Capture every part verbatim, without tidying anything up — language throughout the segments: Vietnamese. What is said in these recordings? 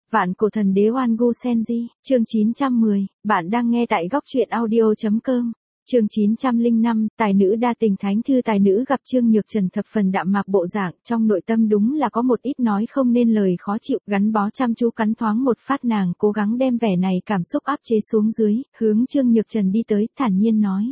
Vạn cổ thần đế Oan Gu Senji, chương chín trăm mười, bạn đang nghe tại góc truyện audio.com. Chương chín trăm lẻ năm, tài nữ đa tình thánh thư tài nữ gặp Trương Nhược Trần thập phần đạm mạc bộ dạng, trong nội tâm đúng là có một ít nói không nên lời khó chịu, gắn bó chăm chú cắn thoáng một phát nàng cố gắng đem vẻ này cảm xúc áp chế xuống dưới, hướng Trương Nhược Trần đi tới, thản nhiên nói.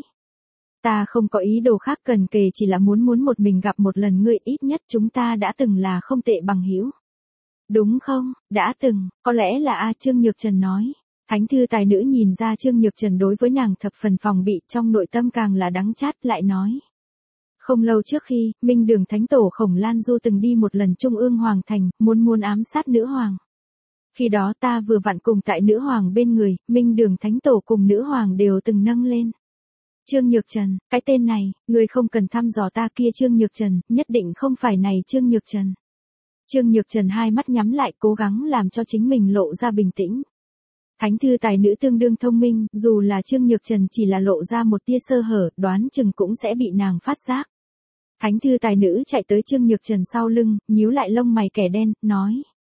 Ta không có ý đồ khác cần kề chỉ là muốn muốn một mình gặp một lần ngươi, ít nhất chúng ta đã từng là không tệ bằng hữu. Đúng không, đã từng, có lẽ là A Trương Nhược Trần nói. Thánh thư tài nữ nhìn ra Trương Nhược Trần đối với nàng thập phần phòng bị, trong nội tâm càng là đắng chát, lại nói. Không lâu trước khi, Minh Đường Thánh Tổ Khổng Lan Du từng đi một lần Trung ương Hoàng Thành, muốn muốn ám sát nữ hoàng. Khi đó ta vừa vặn cùng tại nữ hoàng bên người, Minh Đường Thánh Tổ cùng nữ hoàng đều từng nâng lên. Trương Nhược Trần, cái tên này, người không cần thăm dò ta kia Trương Nhược Trần, nhất định không phải này Trương Nhược Trần. Trương Nhược Trần hai mắt nhắm lại cố gắng làm cho chính mình lộ ra bình tĩnh. Thánh thư tài nữ tương đương thông minh, dù là Trương Nhược Trần chỉ là lộ ra một tia sơ hở, đoán chừng cũng sẽ bị nàng phát giác. Thánh thư tài nữ chạy tới Trương Nhược Trần sau lưng, nhíu lại lông mày kẻ đen, nói.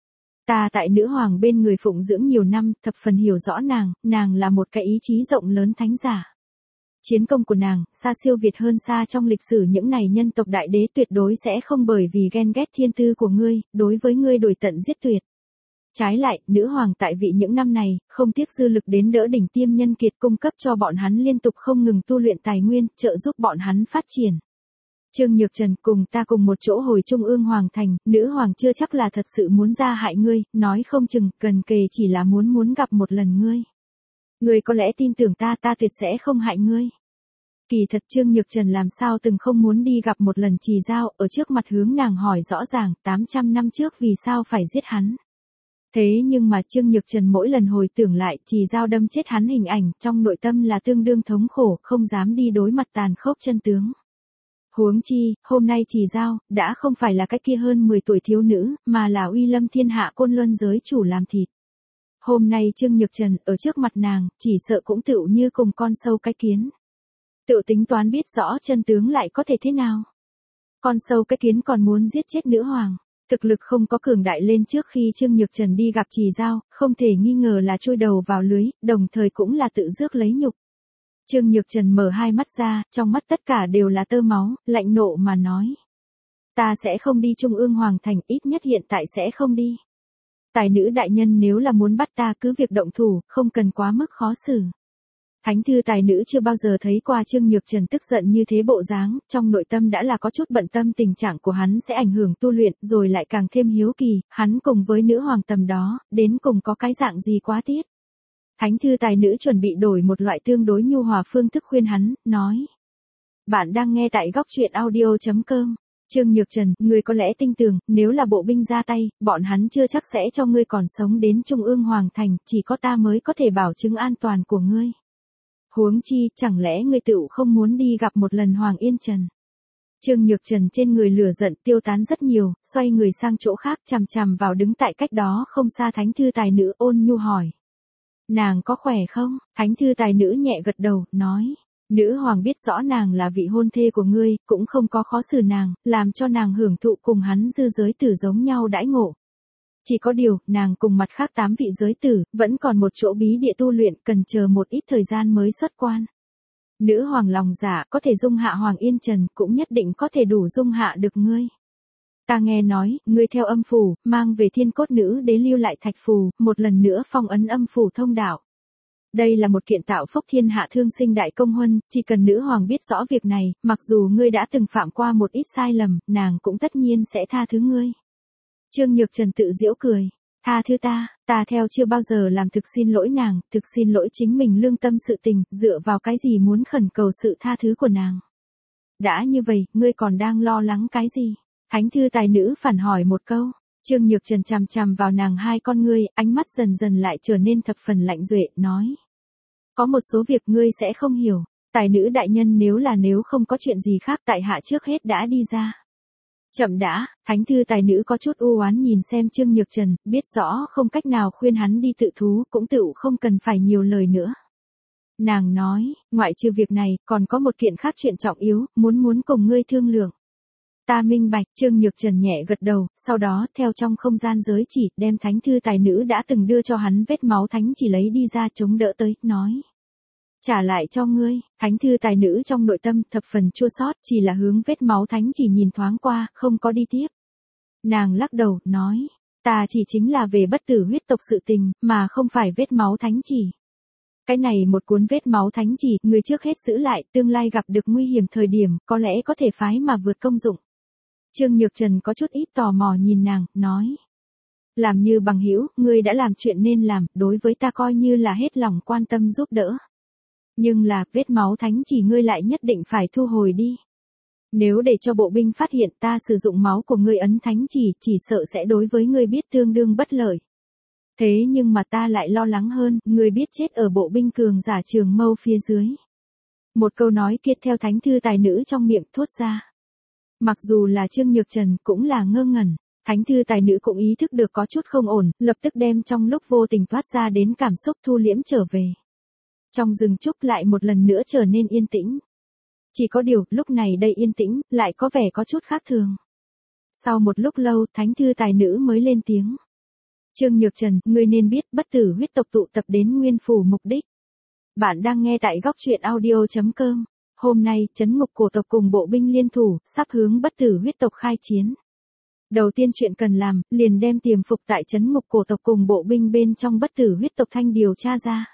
Ta tại nữ hoàng bên người phụng dưỡng nhiều năm, thập phần hiểu rõ nàng, nàng là một cái ý chí rộng lớn thánh giả. Chiến công của nàng, xa siêu việt hơn xa trong lịch sử những này nhân tộc đại đế, tuyệt đối sẽ không bởi vì ghen ghét thiên tư của ngươi, đối với ngươi đổi tận giết tuyệt. Trái lại, nữ hoàng tại vị những năm này, không tiếc dư lực đến đỡ đỉnh tiêm nhân kiệt cung cấp cho bọn hắn liên tục không ngừng tu luyện tài nguyên, trợ giúp bọn hắn phát triển. Trương Nhược Trần, cùng ta cùng một chỗ hồi Trung ương Hoàng Thành, nữ hoàng chưa chắc là thật sự muốn ra hại ngươi, nói không chừng, gần kề chỉ là muốn muốn gặp một lần ngươi. Ngươi có lẽ tin tưởng ta, ta tuyệt sẽ không hại ngươi. Kỳ thật Trương Nhược Trần làm sao từng không muốn đi gặp một lần Trì Dao, ở trước mặt hướng nàng hỏi rõ ràng, tám trăm năm trước vì sao phải giết hắn. Thế nhưng mà Trương Nhược Trần mỗi lần hồi tưởng lại Trì Dao đâm chết hắn hình ảnh, trong nội tâm là tương đương thống khổ, không dám đi đối mặt tàn khốc chân tướng. Huống chi, hôm nay Trì Dao, đã không phải là cái kia hơn mười tuổi thiếu nữ, mà là uy lâm thiên hạ côn luân giới chủ làm thịt. Hôm nay Trương Nhược Trần, ở trước mặt nàng, chỉ sợ cũng tựu như cùng con sâu cái kiến. Tự tính toán biết rõ chân tướng lại có thể thế nào. Con sâu cái kiến còn muốn giết chết nữ hoàng. Thực lực không có cường đại lên trước khi Trương Nhược Trần đi gặp Trì Dao, không thể nghi ngờ là chui đầu vào lưới, đồng thời cũng là tự rước lấy nhục. Trương Nhược Trần mở hai mắt ra, trong mắt tất cả đều là tơ máu, lạnh nộ mà nói. Ta sẽ không đi Trung ương Hoàng Thành, ít nhất hiện tại sẽ không đi. Tài nữ đại nhân nếu là muốn bắt ta cứ việc động thủ, không cần quá mức khó xử. Thánh thư tài nữ chưa bao giờ thấy qua Trương Nhược Trần tức giận như thế bộ dáng, trong nội tâm đã là có chút bận tâm tình trạng của hắn sẽ ảnh hưởng tu luyện, rồi lại càng thêm hiếu kỳ, hắn cùng với nữ hoàng tầm đó, đến cùng có cái dạng gì quá tiết. Thánh thư tài nữ chuẩn bị đổi một loại tương đối nhu hòa phương thức khuyên hắn, nói. Bạn đang nghe tại góc truyện audio.com. Trương Nhược Trần, ngươi có lẽ tin tưởng, nếu là bộ binh ra tay, bọn hắn chưa chắc sẽ cho ngươi còn sống đến Trung ương Hoàng Thành, chỉ có ta mới có thể bảo chứng an toàn của ngươi. Huống chi, chẳng lẽ ngươi tựu không muốn đi gặp một lần Hoàng Yên Trần. Trương Nhược Trần trên người lửa giận tiêu tán rất nhiều, xoay người sang chỗ khác chằm chằm vào đứng tại cách đó không xa thánh thư tài nữ ôn nhu hỏi. Nàng có khỏe không? Thánh thư tài nữ nhẹ gật đầu, nói. Nữ hoàng biết rõ nàng là vị hôn thê của ngươi, cũng không có khó xử nàng, làm cho nàng hưởng thụ cùng hắn dư giới tử giống nhau đãi ngộ. Chỉ có điều, nàng cùng mặt khác tám vị giới tử, vẫn còn một chỗ bí địa tu luyện, cần chờ một ít thời gian mới xuất quan. Nữ hoàng lòng dạ có thể dung hạ Hoàng Yên Trần, cũng nhất định có thể đủ dung hạ được ngươi. Ta nghe nói, ngươi theo âm phủ, mang về thiên cốt nữ đế lưu lại thạch phù, một lần nữa phong ấn âm phủ thông đạo. Đây là một kiện tạo phúc thiên hạ thương sinh đại công huân, chỉ cần nữ hoàng biết rõ việc này, mặc dù ngươi đã từng phạm qua một ít sai lầm, nàng cũng tất nhiên sẽ tha thứ ngươi. Trương Nhược Trần tự giễu cười, tha thứ ta, ta theo chưa bao giờ làm thực xin lỗi nàng, thực xin lỗi chính mình lương tâm sự tình, dựa vào cái gì muốn khẩn cầu sự tha thứ của nàng. Đã như vậy, ngươi còn đang lo lắng cái gì? Thánh thư tài nữ phản hỏi một câu. Trương Nhược Trần chằm chằm vào nàng hai con ngươi, ánh mắt dần dần lại trở nên thập phần lạnh duệ, nói. Có một số việc ngươi sẽ không hiểu, tài nữ đại nhân nếu là nếu không có chuyện gì khác tại hạ trước hết đã đi ra. Chậm đã, thánh thư tài nữ có chút u oán nhìn xem Trương Nhược Trần, biết rõ không cách nào khuyên hắn đi tự thú, cũng tự không cần phải nhiều lời nữa. Nàng nói, ngoại trừ việc này, còn có một kiện khác chuyện trọng yếu, muốn muốn cùng ngươi thương lượng. Ta minh bạch, Trương Nhược Trần nhẹ gật đầu, sau đó, theo trong không gian giới chỉ, đem thánh thư tài nữ đã từng đưa cho hắn vết máu thánh chỉ lấy đi ra chống đỡ tới, nói. Trả lại cho ngươi, thánh thư tài nữ trong nội tâm thập phần chua xót, chỉ là hướng vết máu thánh chỉ nhìn thoáng qua, không có đi tiếp. Nàng lắc đầu, nói, ta chỉ chính là về bất tử huyết tộc sự tình, mà không phải vết máu thánh chỉ. Cái này một cuốn vết máu thánh chỉ, người trước hết giữ lại, tương lai gặp được nguy hiểm thời điểm, có lẽ có thể phái mà vượt công dụng. Trương Nhược Trần có chút ít tò mò nhìn nàng, nói. Làm như bằng hữu, ngươi đã làm chuyện nên làm, đối với ta coi như là hết lòng quan tâm giúp đỡ. Nhưng là, vết máu thánh chỉ ngươi lại nhất định phải thu hồi đi. Nếu để cho bộ binh phát hiện ta sử dụng máu của ngươi ấn thánh chỉ, chỉ sợ sẽ đối với ngươi biết tương đương bất lợi. Thế nhưng mà ta lại lo lắng hơn, ngươi biết chết ở bộ binh cường giả trường mâu phía dưới. Một câu nói kia theo thánh thư tài nữ trong miệng thốt ra. Mặc dù là Trương Nhược Trần cũng là ngơ ngẩn, thánh thư tài nữ cũng ý thức được có chút không ổn, lập tức đem trong lúc vô tình thoát ra đến cảm xúc thu liễm trở về. Trong rừng trúc lại một lần nữa trở nên yên tĩnh. Chỉ có điều, lúc này đây yên tĩnh, lại có vẻ có chút khác thường. Sau một lúc lâu, thánh thư tài nữ mới lên tiếng. Trương Nhược Trần, ngươi nên biết bất tử huyết tộc tụ tập đến nguyên phủ mục đích. Bạn đang nghe tại góc truyện audio chấm com. Hôm nay, trấn ngục cổ tộc cùng bộ binh liên thủ, sắp hướng bất tử huyết tộc khai chiến. Đầu tiên chuyện cần làm, liền đem tiềm phục tại trấn ngục cổ tộc cùng bộ binh bên trong bất tử huyết tộc thanh điều tra ra.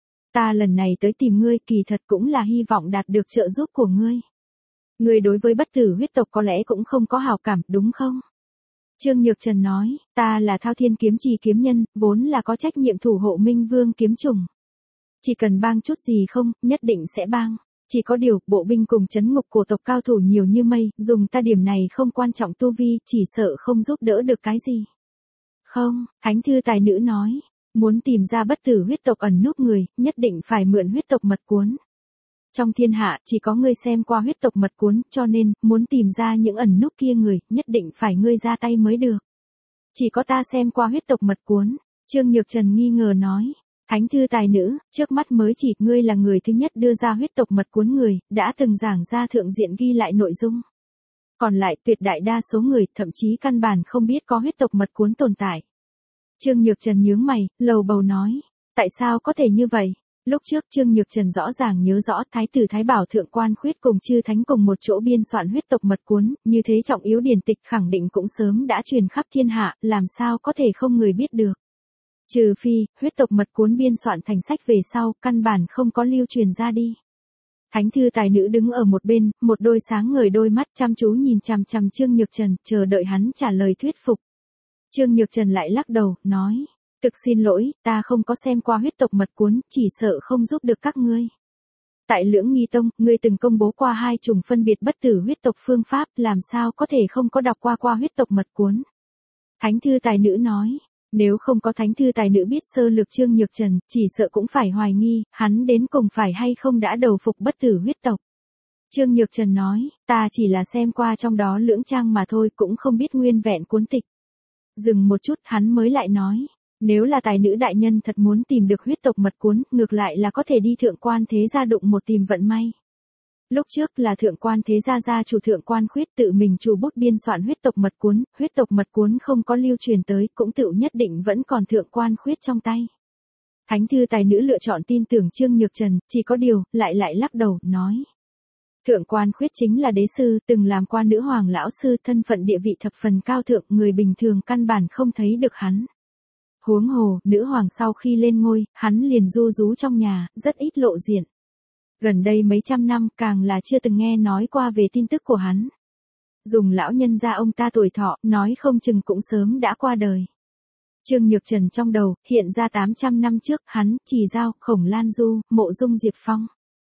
Ta lần này tới tìm ngươi kỳ thật cũng là hy vọng đạt được trợ giúp của ngươi. Ngươi đối với bất tử huyết tộc có lẽ cũng không có hảo cảm, đúng không? Trương Nhược Trần nói, ta là Thao Thiên kiếm trì kiếm nhân, vốn là có trách nhiệm thủ hộ Minh Vương kiếm trùng. Chỉ cần bang chút gì không, nhất định sẽ bang. Chỉ có điều, bộ binh cùng trấn ngục cổ tộc cao thủ nhiều như mây, dùng ta điểm này không quan trọng tu vi, chỉ sợ không giúp đỡ được cái gì. Không, thánh thư tài nữ nói, muốn tìm ra bất tử huyết tộc ẩn núp người, nhất định phải mượn huyết tộc mật cuốn. Trong thiên hạ, chỉ có ngươi xem qua huyết tộc mật cuốn, cho nên, muốn tìm ra những ẩn núp kia người, nhất định phải ngươi ra tay mới được. Chỉ có ta xem qua huyết tộc mật cuốn, Trương Nhược Trần nghi ngờ nói. Thánh thư tài nữ, trước mắt mới chỉ ngươi là người thứ nhất đưa ra huyết tộc mật cuốn người, đã từng giảng ra thượng diện ghi lại nội dung. Còn lại tuyệt đại đa số người, thậm chí căn bản không biết có huyết tộc mật cuốn tồn tại. Trương Nhược Trần nhướng mày, lầu bầu nói, tại sao có thể như vậy? Lúc trước Trương Nhược Trần rõ ràng nhớ rõ Thái tử Thái Bảo Thượng Quan Khuyết cùng Chư Thánh cùng một chỗ biên soạn huyết tộc mật cuốn, như thế trọng yếu điển tịch khẳng định cũng sớm đã truyền khắp thiên hạ, làm sao có thể không người biết được. Trừ phi, huyết tộc mật cuốn biên soạn thành sách về sau, căn bản không có lưu truyền ra đi. Thánh thư tài nữ đứng ở một bên, một đôi sáng ngời đôi mắt chăm chú nhìn chằm chằm Trương Nhược Trần, chờ đợi hắn trả lời thuyết phục. Trương Nhược Trần lại lắc đầu, nói, thực xin lỗi, ta không có xem qua huyết tộc mật cuốn, chỉ sợ không giúp được các ngươi. Tại Lưỡng Nghi Tông, ngươi từng công bố qua hai chủng phân biệt bất tử huyết tộc phương pháp, làm sao có thể không có đọc qua qua huyết tộc mật cuốn. Thánh thư tài nữ nói. Nếu không có thánh thư tài nữ biết sơ lược Trương Nhược Trần, chỉ sợ cũng phải hoài nghi, hắn đến cùng phải hay không đã đầu phục bất tử huyết tộc. Trương Nhược Trần nói, ta chỉ là xem qua trong đó lưỡng trang mà thôi, cũng không biết nguyên vẹn cuốn tịch. Dừng một chút hắn mới lại nói, nếu là tài nữ đại nhân thật muốn tìm được huyết tộc mật cuốn, ngược lại là có thể đi thượng quan thế gia đụng một tìm vận may. Lúc trước là thượng quan thế gia gia chủ Thượng Quan Khuyết tự mình chủ bút biên soạn huyết tộc mật cuốn, huyết tộc mật cuốn không có lưu truyền tới, cũng tự nhất định vẫn còn Thượng Quan Khuyết trong tay. Thánh thư tài nữ lựa chọn tin tưởng Trương Nhược Trần, chỉ có điều, lại lại lắc đầu, nói. Thượng Quan Khuyết chính là đế sư, từng làm qua nữ hoàng lão sư, thân phận địa vị thập phần cao thượng, người bình thường căn bản không thấy được hắn. Huống hồ, nữ hoàng sau khi lên ngôi, hắn liền du rú trong nhà, rất ít lộ diện. Gần đây mấy trăm năm càng là chưa từng nghe nói qua về tin tức của hắn. Dùng lão nhân gia ông ta tuổi thọ, nói không chừng cũng sớm đã qua đời. Trương Nhược Trần trong đầu, hiện ra tám trăm năm trước, hắn, Trì Giao, Khổng Lan Du, Mộ Dung Diệp Phong.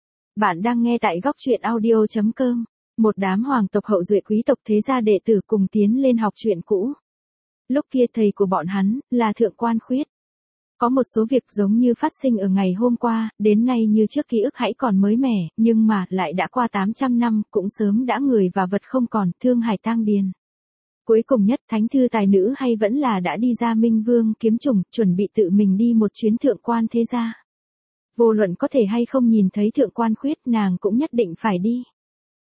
Bạn đang nghe tại góc truyện audio chấm com. Một đám hoàng tộc hậu duệ quý tộc thế gia đệ tử cùng tiến lên học truyện cũ. Lúc kia thầy của bọn hắn, là Thượng Quan Khuyết. Có một số việc giống như phát sinh ở ngày hôm qua, đến nay như trước ký ức hãy còn mới mẻ, nhưng mà, lại đã qua tám trăm năm, cũng sớm đã người và vật không còn, thương hải tang điền. Cuối cùng nhất, thánh thư tài nữ hay vẫn là đã đi ra Minh Vương kiếm trùng, chuẩn bị tự mình đi một chuyến thượng quan thế gia. Vô luận có thể hay không nhìn thấy Thượng Quan Khuyết, nàng cũng nhất định phải đi.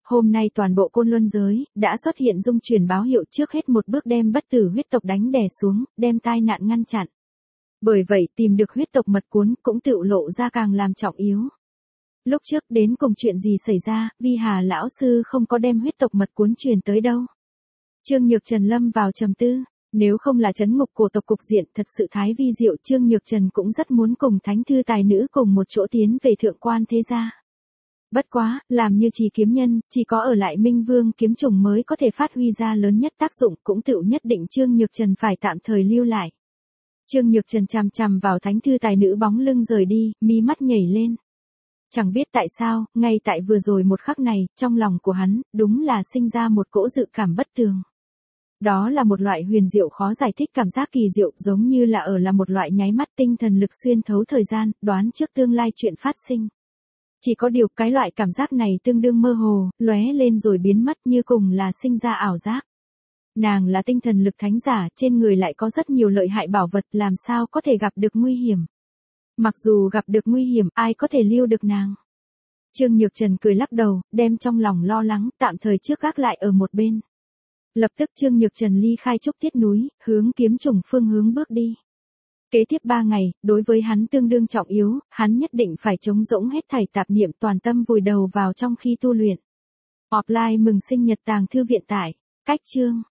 hôm nay toàn bộ Côn Luân giới, đã xuất hiện dung chuyển báo hiệu trước hết một bước đem bất tử huyết tộc đánh đè xuống, đem tai nạn ngăn chặn. Bởi vậy tìm được huyết tộc mật cuốn cũng tựu lộ ra càng làm trọng yếu. Lúc trước đến cùng chuyện gì xảy ra, Vi Hà lão sư không có đem huyết tộc mật cuốn truyền tới đâu. Trương Nhược Trần lâm vào trầm tư, nếu không là trấn ngục cổ tộc cục diện thật sự thái vi diệu, Trương Nhược Trần cũng rất muốn cùng thánh thư tài nữ cùng một chỗ tiến về thượng quan thế gia. Bất quá, làm như trì kiếm nhân, chỉ có ở lại Minh Vương kiếm trùng mới có thể phát huy ra lớn nhất tác dụng, cũng tựu nhất định Trương Nhược Trần phải tạm thời lưu lại. Trương Nhược Trần chằm chằm vào thánh thư tài nữ bóng lưng rời đi, mi mắt nhảy lên. Chẳng biết tại sao, ngay tại vừa rồi một khắc này, trong lòng của hắn, đúng là sinh ra một cỗ dự cảm bất tường. Đó là một loại huyền diệu khó giải thích cảm giác kỳ diệu, giống như là ở là một loại nháy mắt tinh thần lực xuyên thấu thời gian, đoán trước tương lai chuyện phát sinh. Chỉ có điều cái loại cảm giác này tương đương mơ hồ, lóe lên rồi biến mất như cùng là sinh ra ảo giác. Nàng là tinh thần lực thánh giả, trên người lại có rất nhiều lợi hại bảo vật, làm sao có thể gặp được nguy hiểm. Mặc dù gặp được nguy hiểm, ai có thể lưu được nàng. Trương Nhược Trần cười lắc đầu, đem trong lòng lo lắng, tạm thời trước gác lại ở một bên. Lập tức Trương Nhược Trần ly khai trúc tiết núi, hướng kiếm trùng phương hướng bước đi. Kế tiếp ba ngày, đối với hắn tương đương trọng yếu, hắn nhất định phải trống rỗng hết thảy tạp niệm, toàn tâm vùi đầu vào trong khi tu luyện. Offline mừng sinh nhật Tàng Thư Viện tải, cách chương.